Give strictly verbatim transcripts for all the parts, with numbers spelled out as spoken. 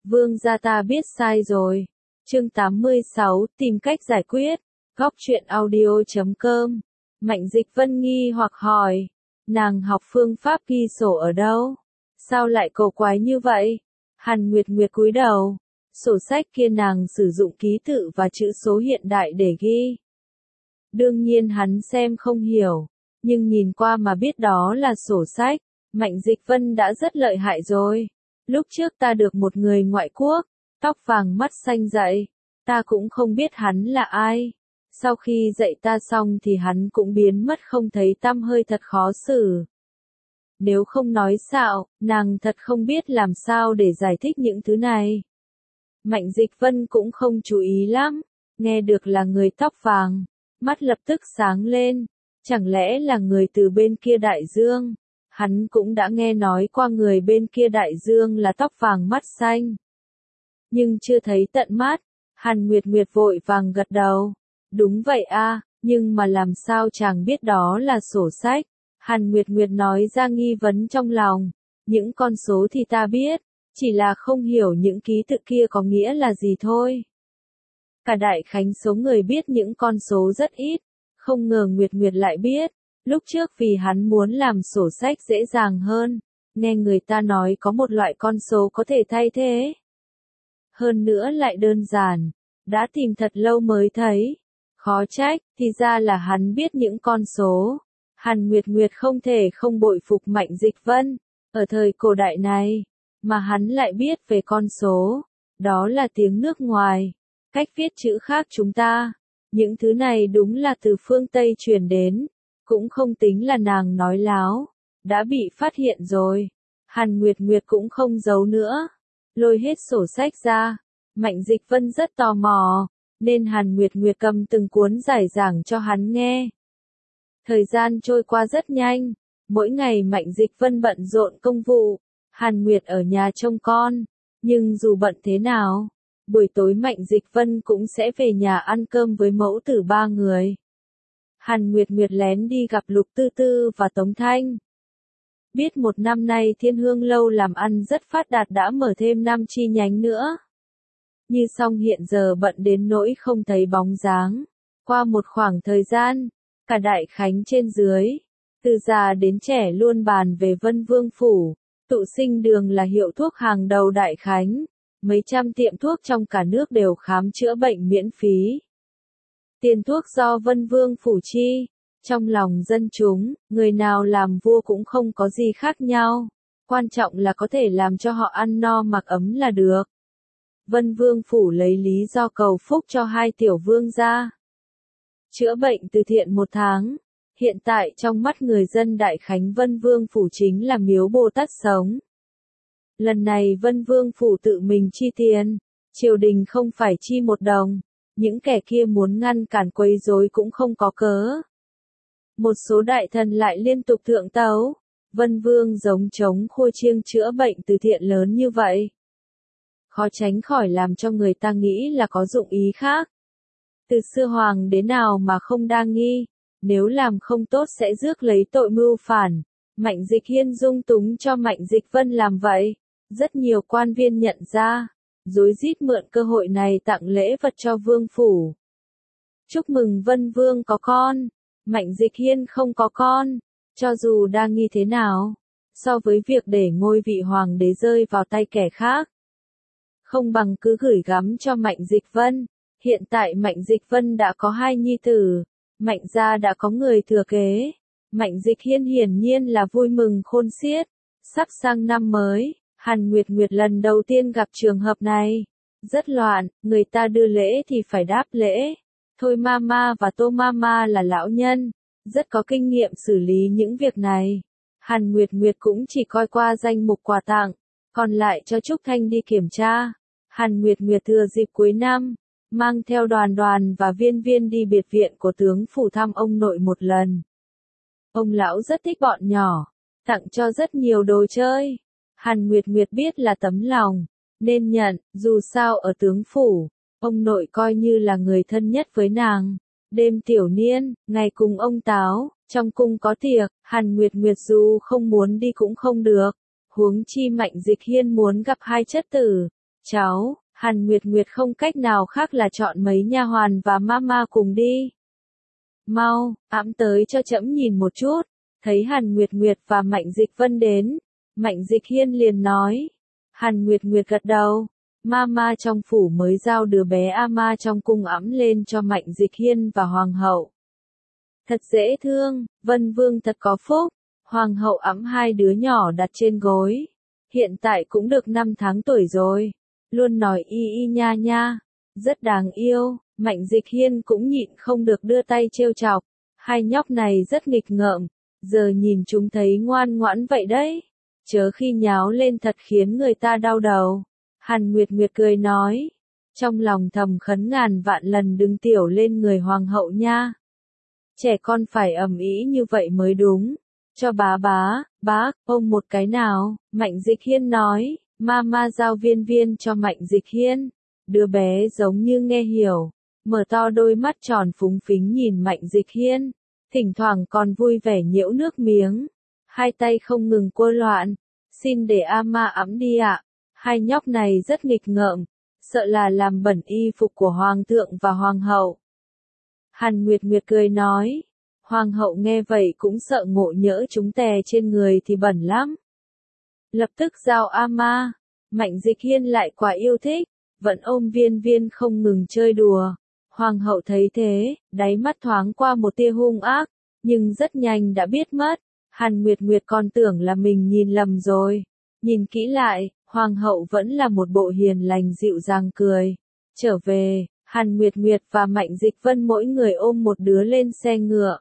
Vương gia ta biết sai rồi. Chương tám mươi sáu, tìm cách giải quyết. Góc truyện audio chấm com. Mạnh Dịch Vân nghi hoặc hỏi. Nàng học phương pháp ghi sổ ở đâu? Sao lại cổ quái như vậy? Hàn Nguyệt Nguyệt cúi đầu. Sổ sách kia nàng sử dụng ký tự và chữ số hiện đại để ghi. Đương nhiên hắn xem không hiểu, nhưng nhìn qua mà biết đó là sổ sách. Mạnh Dịch Vân đã rất lợi hại rồi. Lúc trước ta được một người ngoại quốc, tóc vàng mắt xanh dạy, ta cũng không biết hắn là ai. Sau khi dạy ta xong thì hắn cũng biến mất không thấy tăm hơi, thật khó xử. Nếu không nói xạo, nàng thật không biết làm sao để giải thích những thứ này. Mạnh Dịch Vân cũng không chú ý lắm, nghe được là người tóc vàng, mắt lập tức sáng lên, chẳng lẽ là người từ bên kia đại dương? Hắn cũng đã nghe nói qua người bên kia đại dương là tóc vàng mắt xanh. Nhưng chưa thấy tận mắt. Hàn Nguyệt Nguyệt vội vàng gật đầu. Đúng vậy a, nhưng mà làm sao chàng biết đó là sổ sách? Hàn Nguyệt Nguyệt nói ra nghi vấn trong lòng. Những con số thì ta biết, chỉ là không hiểu những ký tự kia có nghĩa là gì thôi. Cả đại khánh số người biết những con số rất ít, không ngờ Nguyệt Nguyệt lại biết. Lúc trước vì hắn muốn làm sổ sách dễ dàng hơn, nghe người ta nói có một loại con số có thể thay thế. Hơn nữa lại đơn giản, đã tìm thật lâu mới thấy. Khó trách, thì ra là hắn biết những con số. Hàn Nguyệt Nguyệt không thể không bội phục Mạnh Dịch Vân. Ở thời cổ đại này, mà hắn lại biết về con số. Đó là tiếng nước ngoài, cách viết chữ khác chúng ta. Những thứ này đúng là từ phương Tây truyền đến. Cũng không tính là nàng nói láo, đã bị phát hiện rồi. Hàn Nguyệt Nguyệt cũng không giấu nữa, lôi hết sổ sách ra. Mạnh Dịch Vân rất tò mò, nên Hàn Nguyệt Nguyệt cầm từng cuốn giải giảng cho hắn nghe. Thời gian trôi qua rất nhanh, mỗi ngày Mạnh Dịch Vân bận rộn công vụ, Hàn Nguyệt ở nhà trông con. Nhưng dù bận thế nào, buổi tối Mạnh Dịch Vân cũng sẽ về nhà ăn cơm với mẫu tử ba người. Hàn Nguyệt Nguyệt lén đi gặp Lục Tư Tư và Tống Thanh. Biết một năm nay Thiên Hương Lâu làm ăn rất phát đạt, đã mở thêm năm chi nhánh nữa. Như song hiện giờ bận đến nỗi không thấy bóng dáng. Qua một khoảng thời gian, cả đại khánh trên dưới, từ già đến trẻ luôn bàn về Vân Vương Phủ. Tụ Sinh Đường là hiệu thuốc hàng đầu đại khánh. Mấy trăm tiệm thuốc trong cả nước đều khám chữa bệnh miễn phí. Tiền thuốc do Vân Vương Phủ chi. Trong lòng dân chúng, người nào làm vua cũng không có gì khác nhau. Quan trọng là có thể làm cho họ ăn no mặc ấm là được. Vân Vương Phủ lấy lý do cầu phúc cho hai tiểu vương gia. Chữa bệnh từ thiện một tháng. Hiện tại trong mắt người dân Đại Khánh, Vân Vương Phủ chính là miếu Bồ Tát sống. Lần này Vân Vương Phủ tự mình chi tiền. Triều đình không phải chi một đồng. Những kẻ kia muốn ngăn cản quấy rối cũng không có cớ. Một số đại thần lại liên tục thượng tấu. Vân Vương giống trống khua chiêng chữa bệnh từ thiện lớn như vậy. Khó tránh khỏi làm cho người ta nghĩ là có dụng ý khác. Từ xưa hoàng đế nào mà không đa nghi. Nếu làm không tốt sẽ rước lấy tội mưu phản. Mạnh Dịch Hiên dung túng cho Mạnh Dịch Vân làm vậy. Rất nhiều quan viên nhận ra. Rối rít mượn cơ hội này tặng lễ vật cho vương phủ. Chúc mừng Vân Vương có con. Mạnh Dịch Hiên không có con. Cho dù đa nghi thế nào, so với việc để ngôi vị hoàng đế rơi vào tay kẻ khác, không bằng cứ gửi gắm cho Mạnh Dịch Vân. Hiện tại Mạnh Dịch Vân đã có hai nhi tử. Mạnh gia đã có người thừa kế. Mạnh Dịch Hiên hiển nhiên là vui mừng khôn xiết. Sắp sang năm mới, Hàn Nguyệt Nguyệt lần đầu tiên gặp trường hợp này. Rất loạn, người ta đưa lễ thì phải đáp lễ. Thôi Mama và Tô Mama là lão nhân, rất có kinh nghiệm xử lý những việc này. Hàn Nguyệt Nguyệt cũng chỉ coi qua danh mục quà tặng, còn lại cho Trúc Thanh đi kiểm tra. Hàn Nguyệt Nguyệt thừa dịp cuối năm, mang theo Đoàn Đoàn và Viên Viên đi biệt viện của tướng phủ thăm ông nội một lần. Ông lão rất thích bọn nhỏ, tặng cho rất nhiều đồ chơi. Hàn Nguyệt Nguyệt biết là tấm lòng, nên nhận, dù sao ở tướng phủ, ông nội coi như là người thân nhất với nàng. Đêm tiểu niên, ngày cùng ông Táo, trong cung có tiệc, Hàn Nguyệt Nguyệt dù không muốn đi cũng không được. Huống chi Mạnh Dịch Hiên muốn gặp hai chất tử, cháu, Hàn Nguyệt Nguyệt không cách nào khác là chọn mấy nha hoàn và mama cùng đi. Mau, ẵm tới cho trẫm nhìn một chút. Thấy Hàn Nguyệt Nguyệt và Mạnh Dịch Vân đến, Mạnh Dịch Hiên liền nói. Hàn Nguyệt Nguyệt gật đầu. Mama trong phủ mới giao đứa bé Ama trong cung ẵm lên cho Mạnh Dịch Hiên và Hoàng hậu. Thật dễ thương, Vân Vương thật có phúc. Hoàng hậu ẵm hai đứa nhỏ đặt trên gối. Hiện tại cũng được năm tháng tuổi rồi. Luôn nói y y nha nha. Rất đáng yêu, Mạnh Dịch Hiên cũng nhịn không được đưa tay trêu chọc. Hai nhóc này rất nghịch ngợm. Giờ nhìn chúng thấy ngoan ngoãn vậy đấy. Chớ khi nháo lên thật khiến người ta đau đầu. Hàn Nguyệt Nguyệt cười nói. Trong lòng thầm khấn ngàn vạn lần đừng tiểu lên người hoàng hậu nha. Trẻ con phải ầm ĩ như vậy mới đúng. Cho bá bá, bác, ôm một cái nào, Mạnh Dịch Hiên nói. Mama giao viên viên cho Mạnh Dịch Hiên. Đứa bé giống như nghe hiểu. Mở to đôi mắt tròn phúng phính nhìn Mạnh Dịch Hiên. Thỉnh thoảng còn vui vẻ nhiễu nước miếng. Hai tay không ngừng quơ loạn. Xin để Ama ẵm đi ạ. Hai nhóc này rất nghịch ngợm. Sợ là làm bẩn y phục của Hoàng thượng và Hoàng hậu. Hàn Nguyệt Nguyệt cười nói. Hoàng hậu nghe vậy cũng sợ ngộ nhỡ chúng tè trên người thì bẩn lắm. Lập tức giao Ama. Mạnh Dịch Hiên lại quá yêu thích. Vẫn ôm viên viên không ngừng chơi đùa. Hoàng hậu thấy thế, đáy mắt thoáng qua một tia hung ác, nhưng rất nhanh đã biết mất. Hàn Nguyệt Nguyệt còn tưởng là mình nhìn lầm rồi. Nhìn kỹ lại, Hoàng hậu vẫn là một bộ hiền lành dịu dàng cười. Trở về, Hàn Nguyệt Nguyệt và Mạnh Dịch Vân mỗi người ôm một đứa lên xe ngựa.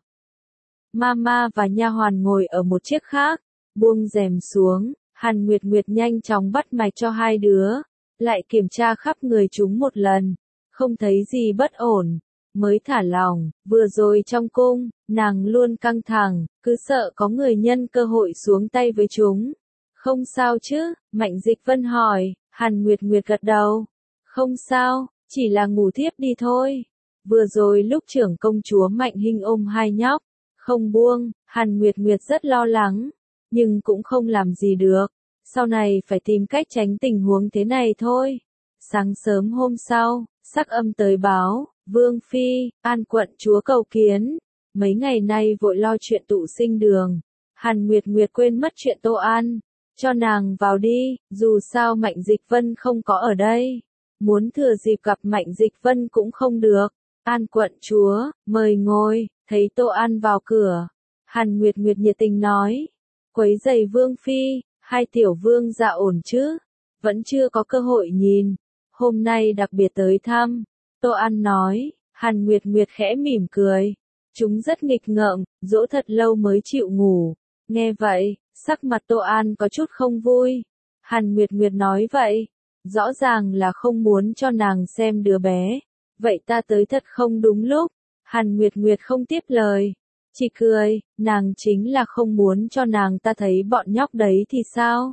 Mama và nha hoàn ngồi ở một chiếc khác, buông rèm xuống, Hàn Nguyệt Nguyệt nhanh chóng bắt mạch cho hai đứa, lại kiểm tra khắp người chúng một lần. Không thấy gì bất ổn, mới thả lòng. Vừa rồi trong cung, nàng luôn căng thẳng, cứ sợ có người nhân cơ hội xuống tay với chúng. Không sao chứ, Mạnh Dịch Vân hỏi. Hàn Nguyệt Nguyệt gật đầu. Không sao, chỉ là ngủ thiếp đi thôi. Vừa rồi lúc trưởng công chúa Mạnh Hinh ôm hai nhóc, không buông, Hàn Nguyệt Nguyệt rất lo lắng, nhưng cũng không làm gì được. Sau này phải tìm cách tránh tình huống thế này thôi. Sáng sớm hôm sau, sắc âm tới báo, Vương Phi, An quận chúa cầu kiến. Mấy ngày nay vội lo chuyện tụ sinh đường. Hàn Nguyệt Nguyệt quên mất chuyện Tô An. Cho nàng vào đi, dù sao Mạnh Dịch Vân không có ở đây. Muốn thừa dịp gặp Mạnh Dịch Vân cũng không được. An quận chúa, mời ngồi, thấy Tô An vào cửa. Hàn Nguyệt Nguyệt nhiệt tình nói. Quấy giày Vương Phi, hai tiểu vương dạ ổn chứ? Vẫn chưa có cơ hội nhìn. Hôm nay đặc biệt tới thăm. Tô An nói. Hàn Nguyệt Nguyệt khẽ mỉm cười. Chúng rất nghịch ngợm, dỗ thật lâu mới chịu ngủ. Nghe vậy, sắc mặt Tô An có chút không vui. Hàn Nguyệt Nguyệt nói vậy. Rõ ràng là không muốn cho nàng xem đứa bé. Vậy ta tới thật không đúng lúc. Hàn Nguyệt Nguyệt không tiếp lời. Chỉ cười, nàng chính là không muốn cho nàng ta thấy bọn nhóc đấy thì sao?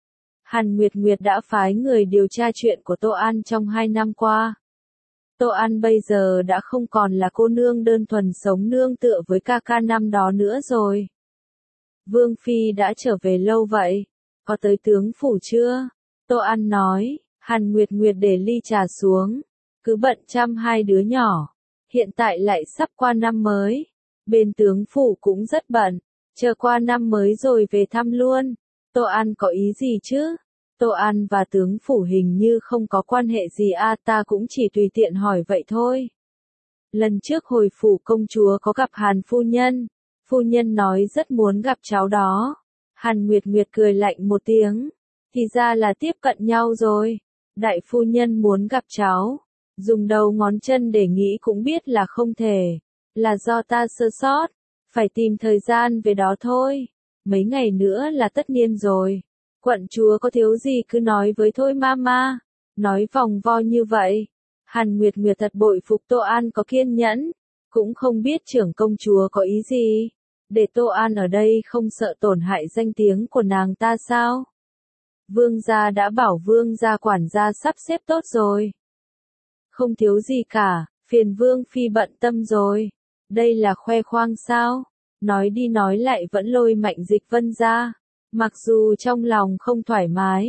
Hàn Nguyệt Nguyệt đã phái người điều tra chuyện của Tô An trong hai năm qua. Tô An bây giờ đã không còn là cô nương đơn thuần sống nương tựa với ca ca năm đó nữa rồi. Vương Phi đã trở về lâu vậy, có tới tướng phủ chưa? Tô An nói. Hàn Nguyệt Nguyệt để ly trà xuống, cứ bận chăm hai đứa nhỏ. Hiện tại lại sắp qua năm mới, bên tướng phủ cũng rất bận, chờ qua năm mới rồi về thăm luôn. Tô An có ý gì chứ? Tô An và tướng phủ hình như không có quan hệ gì à, ta cũng chỉ tùy tiện hỏi vậy thôi. Lần trước hồi phủ công chúa có gặp Hàn phu nhân, phu nhân nói rất muốn gặp cháu đó. Hàn Nguyệt Nguyệt cười lạnh một tiếng, thì ra là tiếp cận nhau rồi. Đại phu nhân muốn gặp cháu, dùng đầu ngón chân để nghĩ cũng biết là không thể, là do ta sơ sót, phải tìm thời gian về đó thôi. Mấy ngày nữa là tất niên rồi. Quận chúa có thiếu gì cứ nói với thôi mama. Nói vòng vo như vậy. Hàn Nguyệt Nguyệt thật bội phục Tô An có kiên nhẫn. Cũng không biết trưởng công chúa có ý gì. Để Tô An ở đây không sợ tổn hại danh tiếng của nàng ta sao? Vương gia đã bảo vương gia quản gia sắp xếp tốt rồi. Không thiếu gì cả, phiền Vương Phi bận tâm rồi. Đây là khoe khoang sao? Nói đi nói lại vẫn lôi Mạnh Dịch Vân ra. Mặc dù trong lòng không thoải mái,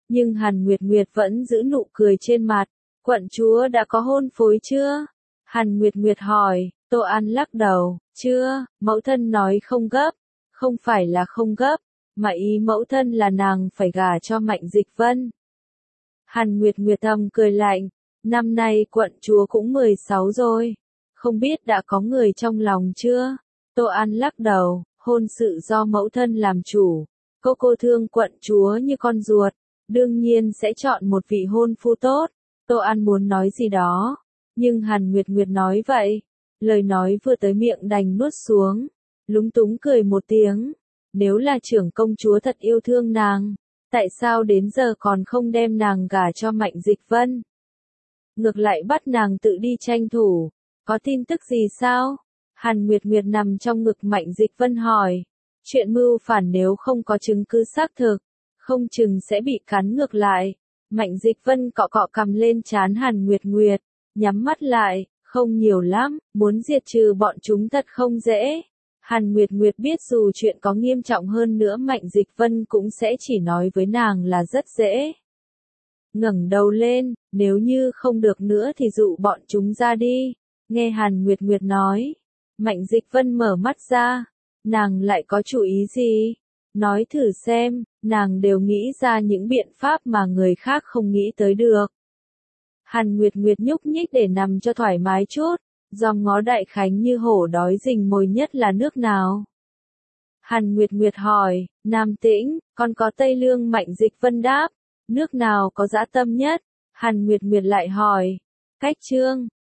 Nhưng Hàn Nguyệt Nguyệt vẫn giữ nụ cười trên mặt. Quận chúa đã có hôn phối chưa? Hàn Nguyệt Nguyệt hỏi. Tô An lắc đầu. Chưa, mẫu thân nói không gấp. Không phải là không gấp, mà ý mẫu thân là nàng phải gả cho Mạnh Dịch Vân. Hàn Nguyệt Nguyệt thầm cười lạnh. Năm nay quận chúa cũng mười sáu rồi. Không biết đã có người trong lòng chưa? Tô An lắc đầu. Hôn sự do mẫu thân làm chủ. Cô cô thương quận chúa như con ruột. Đương nhiên sẽ chọn một vị hôn phu tốt. Tô An muốn nói gì đó. Nhưng Hàn Nguyệt Nguyệt nói vậy. Lời nói vừa tới miệng đành nuốt xuống. Lúng túng cười một tiếng. Nếu là trưởng công chúa thật yêu thương nàng, tại sao đến giờ còn không đem nàng gả cho Mạnh Dịch Vân? Ngược lại bắt nàng tự đi tranh thủ. Có tin tức gì sao? Hàn Nguyệt Nguyệt nằm trong ngực Mạnh Dịch Vân hỏi. Chuyện mưu phản nếu không có chứng cứ xác thực, không chừng sẽ bị cắn ngược lại. Mạnh Dịch Vân cọ cọ cầm lên trán Hàn Nguyệt Nguyệt, nhắm mắt lại, không nhiều lắm, muốn diệt trừ bọn chúng thật không dễ. Hàn Nguyệt Nguyệt biết dù chuyện có nghiêm trọng hơn nữa Mạnh Dịch Vân cũng sẽ chỉ nói với nàng là rất dễ. Ngẩng đầu lên, nếu như không được nữa thì dụ bọn chúng ra đi. Nghe Hàn Nguyệt Nguyệt nói, Mạnh Dịch Vân mở mắt ra, nàng lại có chủ ý gì? Nói thử xem, nàng đều nghĩ ra những biện pháp mà người khác không nghĩ tới được. Hàn Nguyệt Nguyệt nhúc nhích để nằm cho thoải mái chút, dòm ngó Đại Khánh như hổ đói rình mồi nhất là nước nào? Hàn Nguyệt Nguyệt hỏi. Nam Tĩnh. Còn có Tây Lương. Mạnh Dịch Vân đáp. Nước nào có dã tâm nhất? Hàn Nguyệt Nguyệt lại hỏi. Cách Trương.